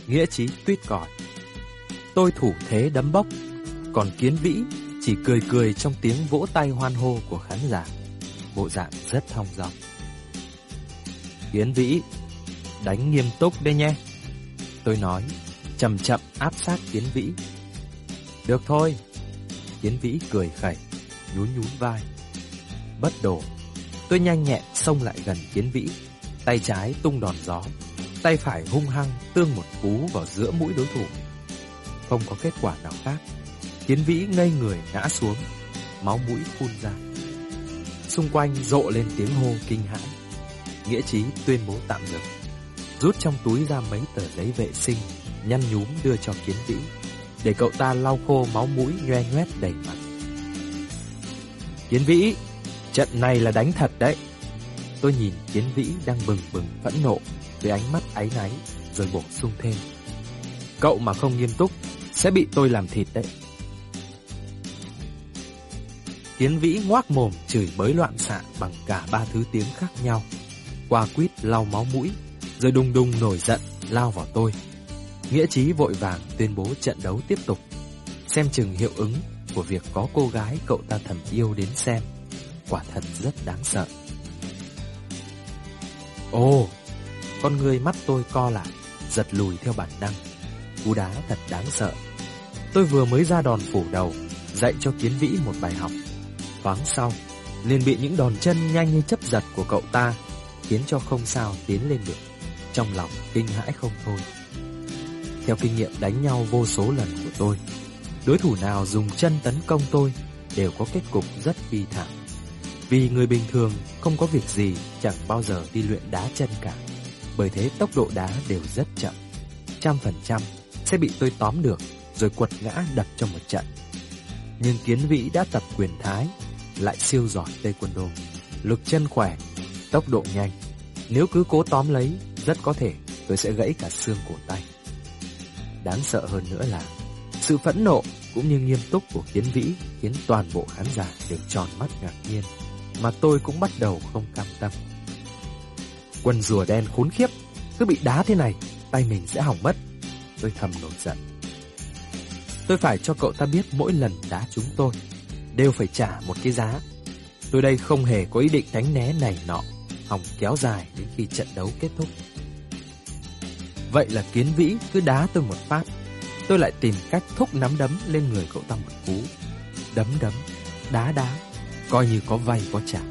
Nghĩa Chí tuýt còi. Tôi thủ thế đấm bốc, còn Kiến Vĩ chỉ cười cười trong tiếng vỗ tay hoan hô của khán giả, bộ dạng rất thong dong. Kiến Vĩ, đánh nghiêm túc đấy nhé, tôi nói, chậm chậm áp sát Kiến Vĩ. Được thôi. Kiến Vĩ cười khẩy, nhún nhún vai. Bất đồ, tôi nhanh nhẹn xông lại gần Kiến Vĩ, tay trái tung đòn gió, tay phải hung hăng tương một cú vào giữa mũi đối thủ. Không có kết quả nào khác, Kiến Vĩ ngây người ngã xuống, máu mũi phun ra. Xung quanh rộ lên tiếng hô kinh hãi. Nghĩa Chí tuyên bố tạm dừng, rút trong túi ra mấy tờ giấy vệ sinh, nhăn nhúm đưa cho Kiến Vĩ, để cậu ta lau khô máu mũi nhoe nhoét đầy mặt. Kiến Vĩ, trận này là đánh thật đấy. Tôi nhìn Kiến Vĩ đang bừng bừng phẫn nộ với ánh mắt áy náy, rồi bổ sung thêm. Cậu mà không nghiêm túc sẽ bị tôi làm thịt đấy. Kiến Vĩ ngoác mồm chửi bới loạn xạ bằng cả 3 thứ tiếng khác nhau, qua quýt lau máu mũi, rồi đùng đùng nổi giận lao vào tôi. Nghĩa Chí vội vàng tuyên bố trận đấu tiếp tục, xem chừng hiệu ứng của việc có cô gái cậu ta thầm yêu đến xem. Quả thật rất đáng sợ. Ồ, con người mắt tôi co lại, giật lùi theo bản năng. Cú đá thật đáng sợ. Tôi vừa mới ra đòn phủ đầu, dạy cho Kiến Vĩ một bài học. Thoáng sau, liền bị những đòn chân nhanh như chớp giật của cậu ta khiến cho không sao tiến lên được. Trong lòng kinh hãi không thôi. Theo kinh nghiệm đánh nhau vô số lần của tôi, đối thủ nào dùng chân tấn công tôi đều có kết cục rất bi thảm. Vì người bình thường không có việc gì chẳng bao giờ đi luyện đá chân cả. Bởi thế tốc độ đá đều rất chậm, 100% sẽ bị tôi tóm được rồi quật ngã đập trong một trận. Nhưng Kiến Vĩ đã tập quyền Thái, lại siêu giỏi taekwondo, lực chân khỏe, tốc độ nhanh. Nếu cứ cố tóm lấy, rất có thể tôi sẽ gãy cả xương cổ tay. Đáng sợ hơn nữa là sự phẫn nộ cũng như nghiêm túc của Kiến Vĩ khiến toàn bộ khán giả đều tròn mắt ngạc nhiên, mà tôi cũng bắt đầu không cam tâm. Quần rùa đen khốn khiếp, cứ bị đá thế này, tay mình sẽ hỏng mất. Tôi thầm nổi giận. Tôi phải cho cậu ta biết mỗi lần đá chúng tôi đều phải trả một cái giá. Tôi đây không hề có ý định tránh né này nọ, hòng kéo dài đến khi trận đấu kết thúc. Vậy là Kiến Vĩ cứ đá tôi một phát, tôi lại tìm cách thúc nắm đấm lên người cậu ta một cú. Đấm đấm, đá đá, coi như có vay có trả.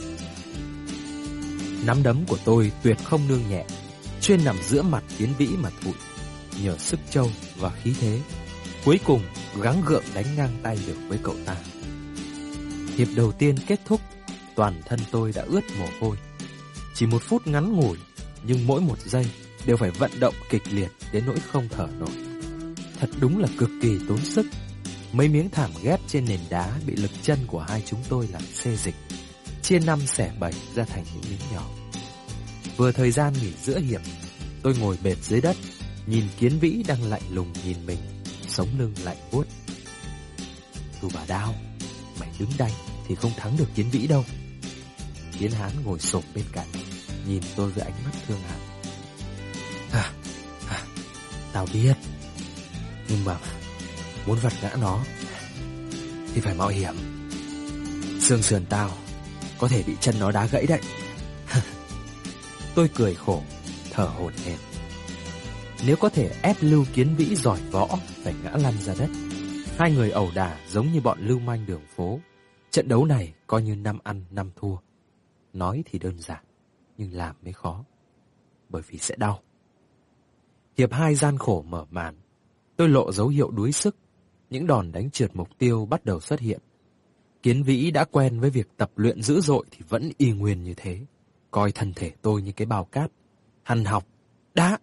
Nắm đấm của tôi tuyệt không nương nhẹ, chuyên nằm giữa mặt Kiến Vĩ mà thụi. Nhờ sức trâu và khí thế, cuối cùng gắng gượng đánh ngang tay được với cậu ta. Hiệp đầu tiên kết thúc, toàn thân tôi đã ướt mồ hôi. Chỉ 1 phút ngắn ngủi, nhưng mỗi 1 giây đều phải vận động kịch liệt đến nỗi không thở nổi. Thật đúng là cực kỳ tốn sức. Mấy miếng thảm ghép trên nền đá bị lực chân của hai chúng tôi làm xê dịch, chia 5 xẻ 7 ra thành những miếng nhỏ. Vừa thời gian nghỉ giữa hiệp, tôi ngồi bệt dưới đất, nhìn Kiến Vĩ đang lạnh lùng nhìn mình, sống lưng lạnh buốt. Tù bà Đao, mày đứng đây thì không thắng được Kiến Vĩ đâu. Kiến Hán ngồi xổm bên cạnh, nhìn tôi với ánh mắt thương hại. Tao biết, nhưng mà muốn vật ngã nó thì phải mạo hiểm. Xương sườn tao có thể bị chân nó đá gãy đấy. Tôi cười khổ, thở hổn hển. Nếu có thể ép Lưu Kiến Vĩ giỏi võ phải ngã lăn ra đất, hai người ẩu đả giống như bọn lưu manh đường phố, trận đấu này coi như 5 ăn 5 thua. Nói thì đơn giản, nhưng làm mới khó, bởi vì sẽ đau. Hiệp 2 gian khổ mở màn. Tôi lộ dấu hiệu đuối sức, những đòn đánh trượt mục tiêu bắt đầu xuất hiện. Kiến Vĩ đã quen với việc tập luyện dữ dội thì vẫn y nguyên như thế, coi thân thể tôi như cái bao cát, hằn học, đá.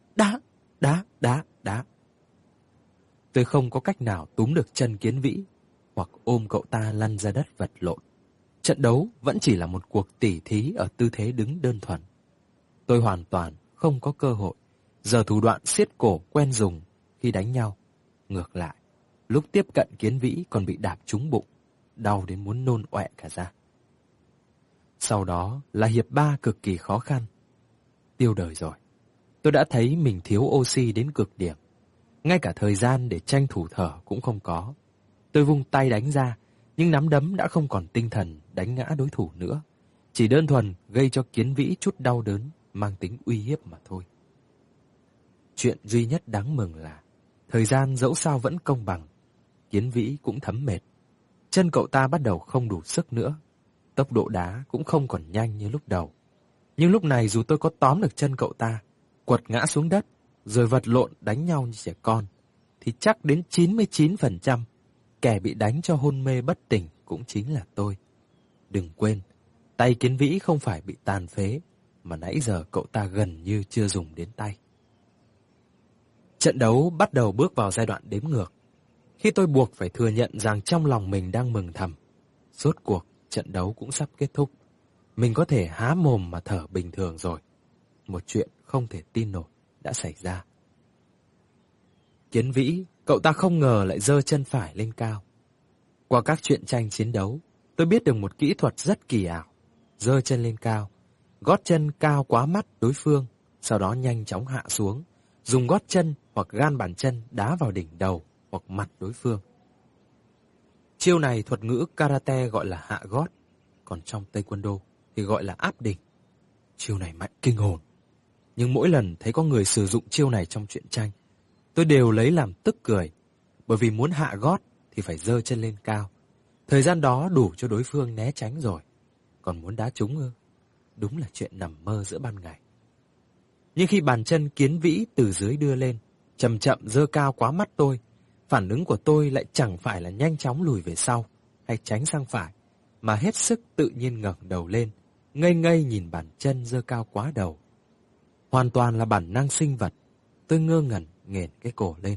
Tôi không có cách nào túm được chân Kiến Vĩ, hoặc ôm cậu ta lăn ra đất vật lộn. Trận đấu vẫn chỉ là một cuộc tỉ thí ở tư thế đứng đơn thuần. Tôi hoàn toàn không có cơ hội giờ thủ đoạn siết cổ quen dùng khi đánh nhau. Ngược lại, lúc tiếp cận Kiến Vĩ còn bị đạp trúng bụng, đau đến muốn nôn ọe cả ra. Sau đó là hiệp 3 cực kỳ khó khăn. Tiêu đời rồi. Tôi đã thấy mình thiếu oxy đến cực điểm. Ngay cả thời gian để tranh thủ thở cũng không có. Tôi vung tay đánh ra, nhưng nắm đấm đã không còn tinh thần đánh ngã đối thủ nữa. Chỉ đơn thuần gây cho Kiến Vĩ chút đau đớn, mang tính uy hiếp mà thôi. Chuyện duy nhất đáng mừng là thời gian dẫu sao vẫn công bằng. Kiến Vĩ cũng thấm mệt. Chân cậu ta bắt đầu không đủ sức nữa. Tốc độ đá cũng không còn nhanh như lúc đầu. Nhưng lúc này dù tôi có tóm được chân cậu ta, quật ngã xuống đất, rồi vật lộn đánh nhau như trẻ con, thì chắc đến 99% kẻ bị đánh cho hôn mê bất tỉnh cũng chính là tôi. Đừng quên, tay Kiến Vĩ không phải bị tàn phế, mà nãy giờ cậu ta gần như chưa dùng đến tay. Trận đấu bắt đầu bước vào giai đoạn đếm ngược. Khi tôi buộc phải thừa nhận rằng trong lòng mình đang mừng thầm, rốt cuộc trận đấu cũng sắp kết thúc. Mình có thể há mồm mà thở bình thường rồi. Một chuyện không thể tin nổi đã xảy ra. Kiến Vĩ, cậu ta không ngờ lại giơ chân phải lên cao. Qua các truyện tranh chiến đấu, tôi biết được một kỹ thuật rất kỳ ảo. Giơ chân lên cao, gót chân cao quá mắt đối phương, sau đó nhanh chóng hạ xuống, dùng gót chân hoặc gan bàn chân đá vào đỉnh đầu hoặc mặt đối phương. Chiêu này thuật ngữ karate gọi là hạ gót, còn trong taekwondo thì gọi là áp đỉnh. Chiêu này mạnh kinh hồn. Nhưng mỗi lần thấy có người sử dụng chiêu này trong truyện tranh, tôi đều lấy làm tức cười, bởi vì muốn hạ gót thì phải giơ chân lên cao. Thời gian đó đủ cho đối phương né tránh rồi. Còn muốn đá trúng ư? Đúng là chuyện nằm mơ giữa ban ngày. Nhưng khi bàn chân Kiến Vĩ từ dưới đưa lên, chậm chậm giơ cao quá mắt tôi, phản ứng của tôi lại chẳng phải là nhanh chóng lùi về sau hay tránh sang phải, mà hết sức tự nhiên ngẩng đầu lên, ngây ngây nhìn bàn chân giơ cao quá đầu. Hoàn toàn là bản năng sinh vật. Tôi ngơ ngẩn nghển cái cổ lên.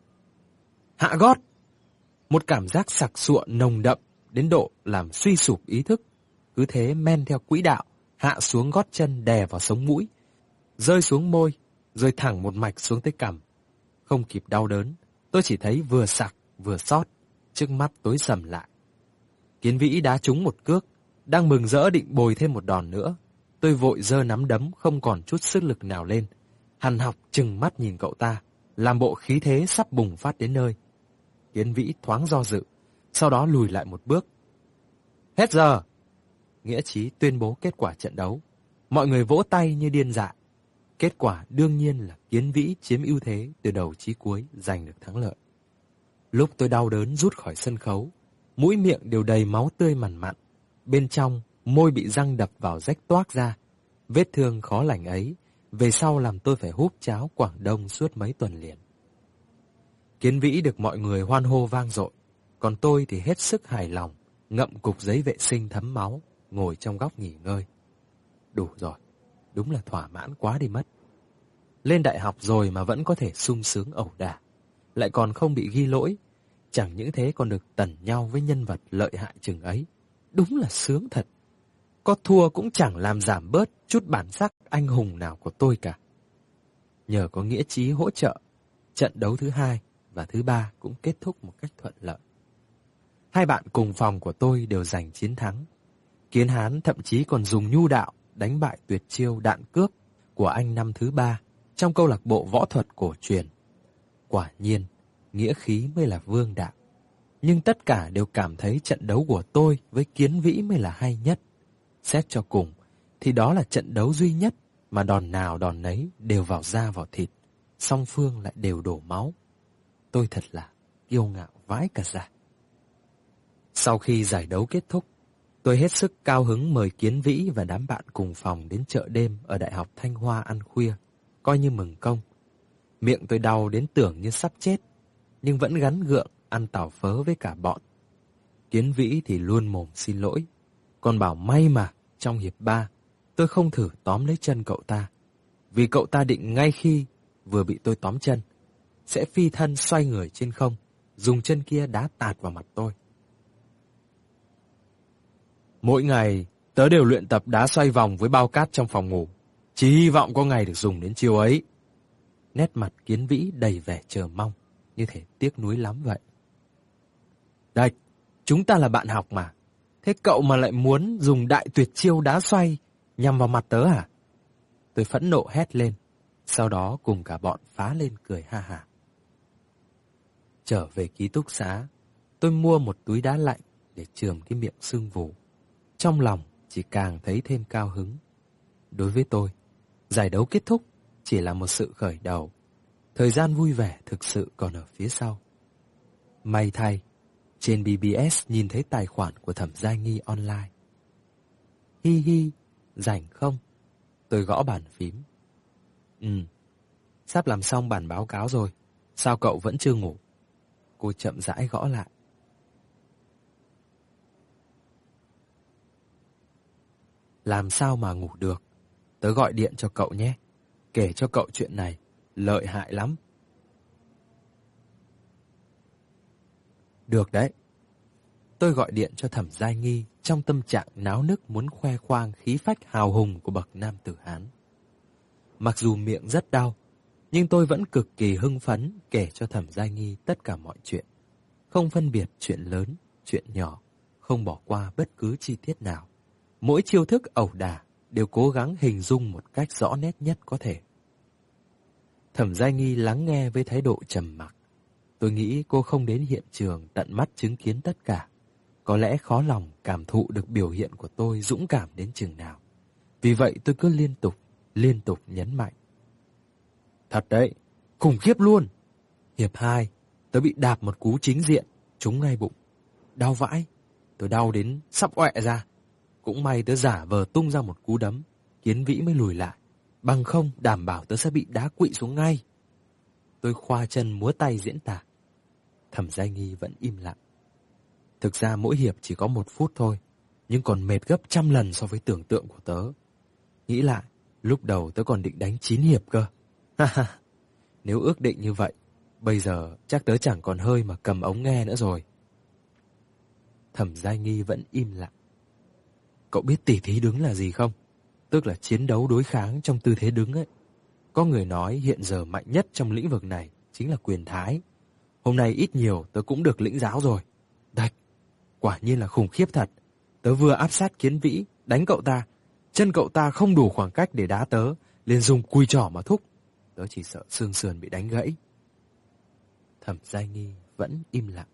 Hạ gót! Một cảm giác sặc sụa nồng đậm đến độ làm suy sụp ý thức. Cứ thế men theo quỹ đạo, hạ xuống gót chân đè vào sống mũi, rơi xuống môi, rồi thẳng một mạch xuống tới cằm. Không kịp đau đớn, tôi chỉ thấy vừa sặc vừa xót, trước mắt tối sầm lại. Kiến Vĩ đá trúng một cước, đang mừng rỡ định bồi thêm một đòn nữa. Tôi vội giơ nắm đấm không còn chút sức lực nào lên, hằn học trừng mắt nhìn cậu ta, làm bộ khí thế sắp bùng phát đến nơi. Kiến Vĩ thoáng do dự, sau đó lùi lại một bước. Hết giờ! Nghĩa chí tuyên bố kết quả trận đấu. Mọi người vỗ tay như điên dại. Kết quả đương nhiên là Kiến Vĩ chiếm ưu thế từ đầu chí cuối, giành được thắng lợi. Lúc tôi đau đớn rút khỏi sân khấu, mũi miệng đều đầy máu tươi mằn mặn. Bên trong, môi bị răng đập vào rách toác ra. Vết thương khó lành ấy, về sau làm tôi phải húp cháo Quảng Đông suốt mấy tuần liền. Kiến Vĩ được mọi người hoan hô vang dội, còn tôi thì hết sức hài lòng, ngậm cục giấy vệ sinh thấm máu, ngồi trong góc nghỉ ngơi. Đủ rồi, đúng là thỏa mãn quá đi mất. Lên đại học rồi mà vẫn có thể sung sướng ẩu đả, lại còn không bị ghi lỗi, chẳng những thế còn được tẩn nhau với nhân vật lợi hại chừng ấy. Đúng là sướng thật. Có thua cũng chẳng làm giảm bớt chút bản sắc anh hùng nào của tôi cả. Nhờ có nghĩa chí hỗ trợ, trận đấu thứ 2 và thứ 3 cũng kết thúc một cách thuận lợi. Hai bạn cùng phòng của tôi đều giành chiến thắng. Kiến Hán thậm chí còn dùng nhu đạo đánh bại tuyệt chiêu đạn cước của anh năm thứ 3 trong câu lạc bộ võ thuật cổ truyền. Quả nhiên, nghĩa khí mới là vương đạo. Nhưng tất cả đều cảm thấy trận đấu của tôi với Kiến Vĩ mới là hay nhất. Xét cho cùng, thì đó là trận đấu duy nhất mà đòn nào đòn nấy đều vào da vào thịt, song phương lại đều đổ máu. Tôi thật là kiêu ngạo vãi cả ra. Sau khi giải đấu kết thúc, tôi hết sức cao hứng mời Kiến Vĩ và đám bạn cùng phòng đến chợ đêm ở Đại học Thanh Hoa ăn khuya, coi như mừng công. Miệng tôi đau đến tưởng như sắp chết, nhưng vẫn gắn gượng ăn tảo phớ với cả bọn. Kiến Vĩ thì luôn mồm xin lỗi, còn bảo may mà trong hiệp 3 tôi không thử tóm lấy chân cậu ta, vì cậu ta định ngay khi vừa bị tôi tóm chân sẽ phi thân xoay người trên không, dùng chân kia đá tạt vào mặt tôi. Mỗi ngày tớ đều luyện tập đá xoay vòng với bao cát trong phòng ngủ, chỉ hy vọng có ngày được dùng đến chiêu ấy. Nét mặt Kiến Vĩ đầy vẻ chờ mong, như thể tiếc nuối lắm vậy. Đây, chúng ta là bạn học mà. Thế cậu mà lại muốn dùng đại tuyệt chiêu đá xoay nhằm vào mặt tớ à? Tôi phẫn nộ hét lên, sau đó cùng cả bọn phá lên cười ha hả. Trở về ký túc xá, tôi mua một túi đá lạnh để chườm cái miệng sưng vù. Trong lòng chỉ càng thấy thêm cao hứng. Đối với tôi, giải đấu kết thúc chỉ là một sự khởi đầu. Thời gian vui vẻ thực sự còn ở phía sau. May thay, trên BBS nhìn thấy tài khoản của Thẩm Giai Nghi online. Hi hi, rảnh không? Tôi gõ bàn phím. Sắp làm xong bản báo cáo rồi. Sao cậu vẫn chưa ngủ? Cô chậm rãi gõ lại. Làm sao mà ngủ được? Tớ gọi điện cho cậu nhé. Kể cho cậu chuyện này, lợi hại lắm. Được đấy. Tôi gọi điện cho Thẩm Giai Nghi trong tâm trạng náo nức muốn khoe khoang khí phách hào hùng của bậc nam tử Hán. Mặc dù miệng rất đau, nhưng tôi vẫn cực kỳ hưng phấn kể cho Thẩm Giai Nghi tất cả mọi chuyện. Không phân biệt chuyện lớn, chuyện nhỏ, không bỏ qua bất cứ chi tiết nào. Mỗi chiêu thức ẩu đả đều cố gắng hình dung một cách rõ nét nhất có thể. Thẩm Giai Nghi lắng nghe với thái độ trầm mặc. Tôi nghĩ cô không đến hiện trường tận mắt chứng kiến tất cả. Có lẽ khó lòng cảm thụ được biểu hiện của tôi dũng cảm đến chừng nào. Vì vậy tôi cứ liên tục nhấn mạnh. Thật đấy, khủng khiếp luôn. Hiệp 2, tớ bị đạp một cú chính diện, trúng ngay bụng. Đau vãi, tôi đau đến sắp ọe ra. Cũng may tớ giả vờ tung ra một cú đấm, Kiến Vĩ mới lùi lại. Bằng không đảm bảo tớ sẽ bị đá quỵ xuống ngay. Tôi khoa chân múa tay diễn tả. Thẩm Giai Nghi vẫn im lặng. Thực ra mỗi hiệp chỉ có 1 phút thôi, nhưng còn mệt gấp 100 lần so với tưởng tượng của tớ. Nghĩ lại, lúc đầu tớ còn định đánh 9 hiệp cơ. Nếu ước định như vậy, bây giờ chắc tớ chẳng còn hơi mà cầm ống nghe nữa rồi. Thẩm Giai Nghi vẫn im lặng. Cậu biết tỉ thí đứng là gì không? Tức là chiến đấu đối kháng trong tư thế đứng ấy. Có người nói hiện giờ mạnh nhất trong lĩnh vực này chính là quyền thái. Hôm nay ít nhiều tớ cũng được lĩnh giáo rồi. Đạch, quả nhiên là khủng khiếp thật. Tớ vừa áp sát Kiến Vĩ, đánh cậu ta. Chân cậu ta không đủ khoảng cách để đá tớ, liền dùng cùi trỏ mà thúc. Tớ chỉ sợ xương sườn bị đánh gãy. Thẩm Giai Nghi vẫn im lặng.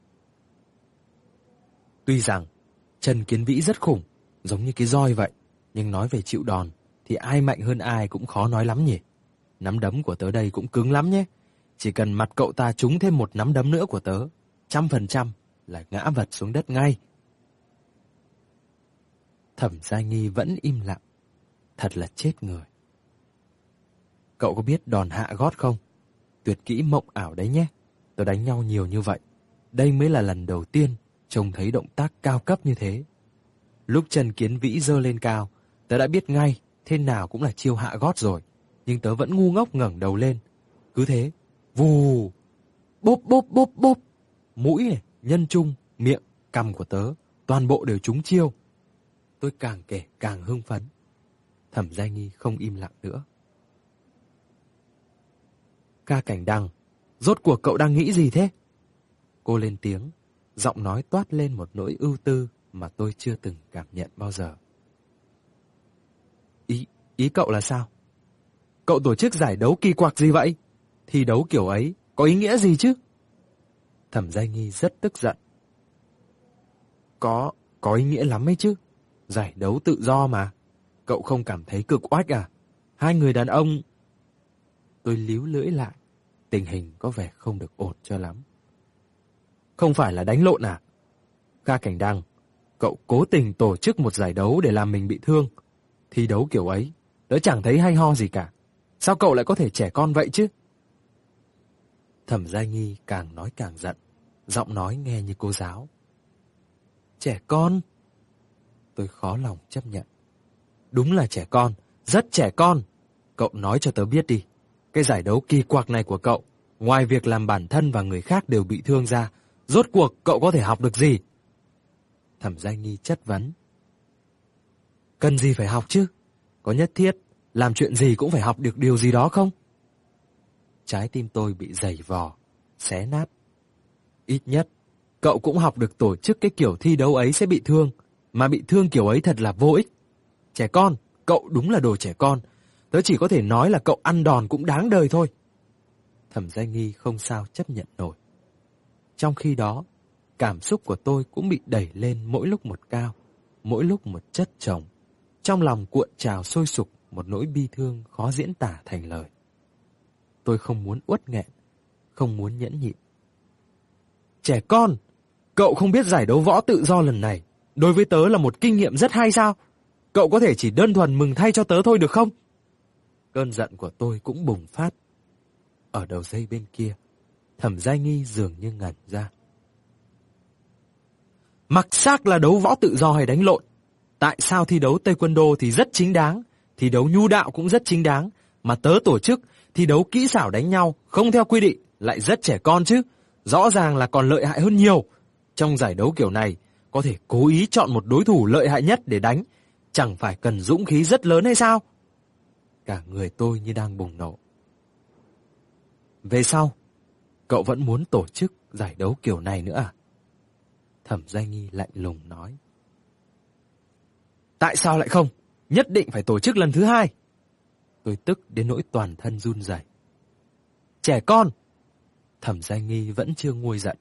Tuy rằng chân Kiến Vĩ rất khủng, giống như cái roi vậy, nhưng nói về chịu đòn thì ai mạnh hơn ai cũng khó nói lắm nhỉ. Nắm đấm của tớ đây cũng cứng lắm nhé. Chỉ cần mặt cậu ta trúng thêm một nắm đấm nữa của tớ, 100% là ngã vật xuống đất ngay. Thẩm Giai Nghi vẫn im lặng. Thật là chết người. Cậu có biết đòn hạ gót không? Tuyệt kỹ mộng ảo đấy nhé. Tớ đánh nhau nhiều như vậy, đây mới là lần đầu tiên trông thấy động tác cao cấp như thế. Lúc chân Kiến Vĩ giơ lên cao, tớ đã biết ngay thế nào cũng là chiêu hạ gót rồi, nhưng tớ vẫn ngu ngốc ngẩng đầu lên. Cứ thế, vù, bốp bốp bốp bốp. Mũi này, nhân trung, miệng, cằm của tớ toàn bộ đều trúng chiêu. Tôi càng kể càng hưng phấn. Thẩm Giai Nghi không im lặng nữa. Ca Cảnh Đăng, rốt cuộc cậu đang nghĩ gì thế? Cô lên tiếng, giọng nói toát lên một nỗi ưu tư mà tôi chưa từng cảm nhận bao giờ. Ý cậu là sao? Cậu tổ chức giải đấu kỳ quặc gì vậy? Thi đấu kiểu ấy có ý nghĩa gì chứ? Thẩm Giai Nghi rất tức giận. Có ý nghĩa lắm ấy chứ. Giải đấu tự do mà. Cậu không cảm thấy cực oách à? Hai người đàn ông... Tôi líu lưỡi lại. Tình hình có vẻ không được ổn cho lắm. Không phải là đánh lộn à? Ca Cảnh Đăng, cậu cố tình tổ chức một giải đấu để làm mình bị thương. Thi đấu kiểu ấy, tớ chẳng thấy hay ho gì cả. Sao cậu lại có thể trẻ con vậy chứ? Thẩm Giai Nghi càng nói càng giận, giọng nói nghe như cô giáo. Trẻ con? Tôi khó lòng chấp nhận. Đúng là trẻ con, rất trẻ con. Cậu nói cho tớ biết đi, cái giải đấu kỳ quặc này của cậu, ngoài việc làm bản thân và người khác đều bị thương ra, rốt cuộc cậu có thể học được gì? Thẩm Giai Nghi chất vấn. Cần gì phải học chứ? Có nhất thiết làm chuyện gì cũng phải học được điều gì đó không? Trái tim tôi bị giày vò, xé nát. Ít nhất, cậu cũng học được tổ chức cái kiểu thi đấu ấy sẽ bị thương, mà bị thương kiểu ấy thật là vô ích. Trẻ con, cậu đúng là đồ trẻ con. Tớ chỉ có thể nói là cậu ăn đòn cũng đáng đời thôi. Thẩm Giai Nghi không sao chấp nhận nổi. Trong khi đó, cảm xúc của tôi cũng bị đẩy lên mỗi lúc một cao, mỗi lúc một chất chồng. Trong lòng cuộn trào sôi sục một nỗi bi thương khó diễn tả thành lời. Tôi không muốn uất nghẹn, không muốn nhẫn nhịn. Trẻ con, cậu không biết giải đấu võ tự do lần này đối với tớ là một kinh nghiệm rất hay sao? Cậu có thể chỉ đơn thuần mừng thay cho tớ thôi được không? Cơn giận của tôi cũng bùng phát. Ở đầu dây bên kia, Thẩm Giai Nghi dường như ngẩn ra. Mặc xác là đấu võ tự do hay đánh lộn, tại sao thi đấu taekwondo thì rất chính đáng, thi đấu nhu đạo cũng rất chính đáng, mà tớ tổ chức thi đấu kỹ xảo đánh nhau không theo quy định lại rất trẻ con chứ? Rõ ràng là còn lợi hại hơn nhiều. Trong giải đấu kiểu này, có thể cố ý chọn một đối thủ lợi hại nhất để đánh, chẳng phải cần dũng khí rất lớn hay sao? Cả người tôi như đang bùng nổ. Về sau, cậu vẫn muốn tổ chức giải đấu kiểu này nữa à? Thẩm Giai Nghi lạnh lùng nói. Tại sao lại không? Nhất định phải tổ chức lần thứ 2. Tôi tức đến nỗi toàn thân run rẩy. Trẻ con! Thẩm Giai Nghi vẫn chưa nguôi giận.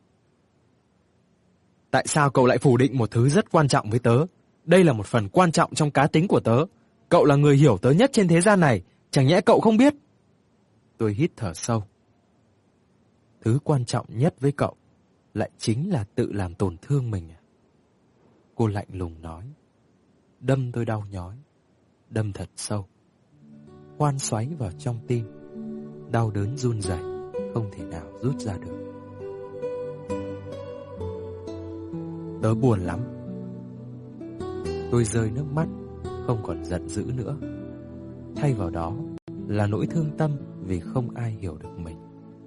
Tại sao cậu lại phủ định một thứ rất quan trọng với tớ? Đây là một phần quan trọng trong cá tính của tớ. Cậu là người hiểu tớ nhất trên thế gian này, chẳng nhẽ cậu không biết? Tôi hít thở sâu. Thứ quan trọng nhất với cậu lại chính là tự làm tổn thương mình à? Cô lạnh lùng nói. Đâm tôi đau nhói, đâm thật sâu. Khoan xoáy vào trong tim, đau đớn run rẩy, không thể nào rút ra được. Tớ buồn lắm. Tôi rơi nước mắt, không còn giận dữ nữa. Thay vào đó là nỗi thương tâm vì không ai hiểu được mình.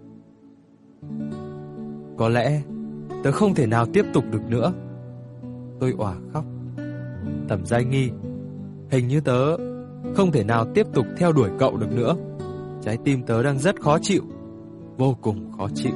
Có lẽ tớ không thể nào tiếp tục được nữa. Tôi òa khóc. Thẩm Giai Nghi, hình như tớ không thể nào tiếp tục theo đuổi cậu được nữa. Trái tim tớ đang rất khó chịu, vô cùng khó chịu.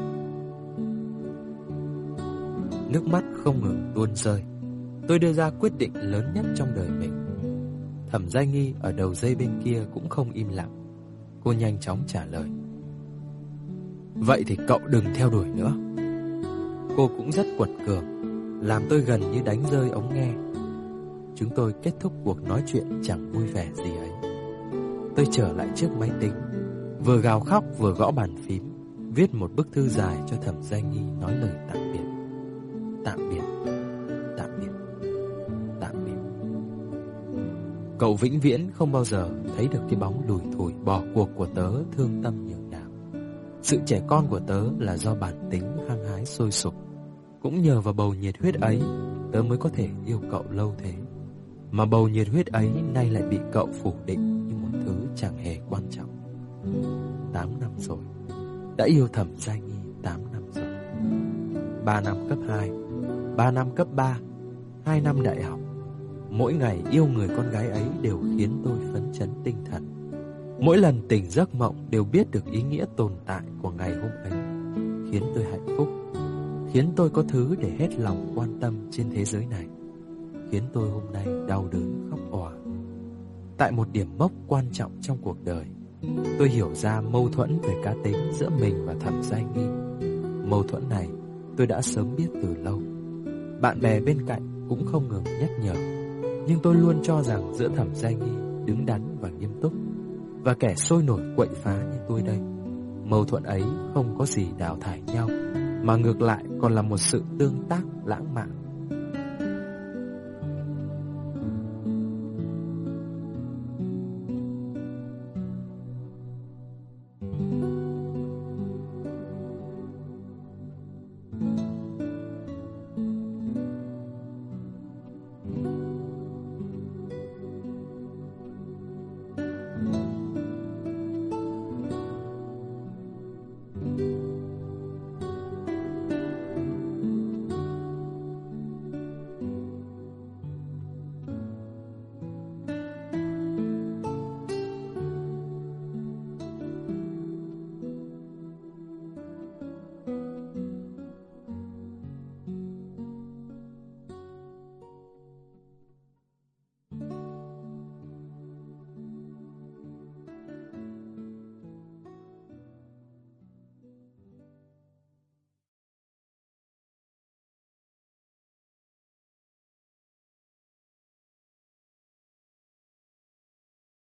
Nước mắt không ngừng tuôn rơi. Tôi đưa ra quyết định lớn nhất trong đời mình. Thẩm Giai Nghi ở đầu dây bên kia cũng không im lặng. Cô nhanh chóng trả lời. Vậy thì cậu đừng theo đuổi nữa. Cô cũng rất quật cường, làm tôi gần như đánh rơi ống nghe. Chúng tôi kết thúc cuộc nói chuyện chẳng vui vẻ gì ấy. Tôi trở lại trước máy tính, vừa gào khóc vừa gõ bàn phím, viết một bức thư dài cho Thẩm Giai Nghi nói lời tạm biệt. Tạm biệt, tạm biệt, tạm biệt. Cậu vĩnh viễn không bao giờ thấy được cái bóng lùi thủi bỏ cuộc của tớ thương tâm nhường nào. Sự trẻ con của tớ là do bản tính hăng hái sôi sục. Cũng nhờ vào bầu nhiệt huyết ấy, tớ mới có thể yêu cậu lâu thế. Mà bầu nhiệt huyết ấy nay lại bị cậu phủ định như một thứ chẳng hề quan trọng. 8 năm rồi, đã yêu Thẩm Giai Nghi 8 năm rồi. 3 năm cấp 2, 3 năm cấp 3, 2 năm đại học. Mỗi ngày yêu người con gái ấy đều khiến tôi phấn chấn tinh thần. Mỗi lần tỉnh giấc mộng đều biết được ý nghĩa tồn tại của ngày hôm ấy, khiến tôi hạnh phúc, khiến tôi có thứ để hết lòng quan tâm trên thế giới này, khiến tôi hôm nay đau đớn khóc òa. Tại một điểm mốc quan trọng trong cuộc đời, tôi hiểu ra mâu thuẫn về cá tính giữa mình và Thẩm Giai Nghi. Mâu thuẫn này tôi đã sớm biết từ lâu. Bạn bè bên cạnh cũng không ngừng nhắc nhở, nhưng tôi luôn cho rằng giữa Thẩm Giai Nghi đứng đắn và nghiêm túc, và kẻ sôi nổi quậy phá như tôi đây, mâu thuẫn ấy không có gì đào thải nhau, mà ngược lại còn là một sự tương tác lãng mạn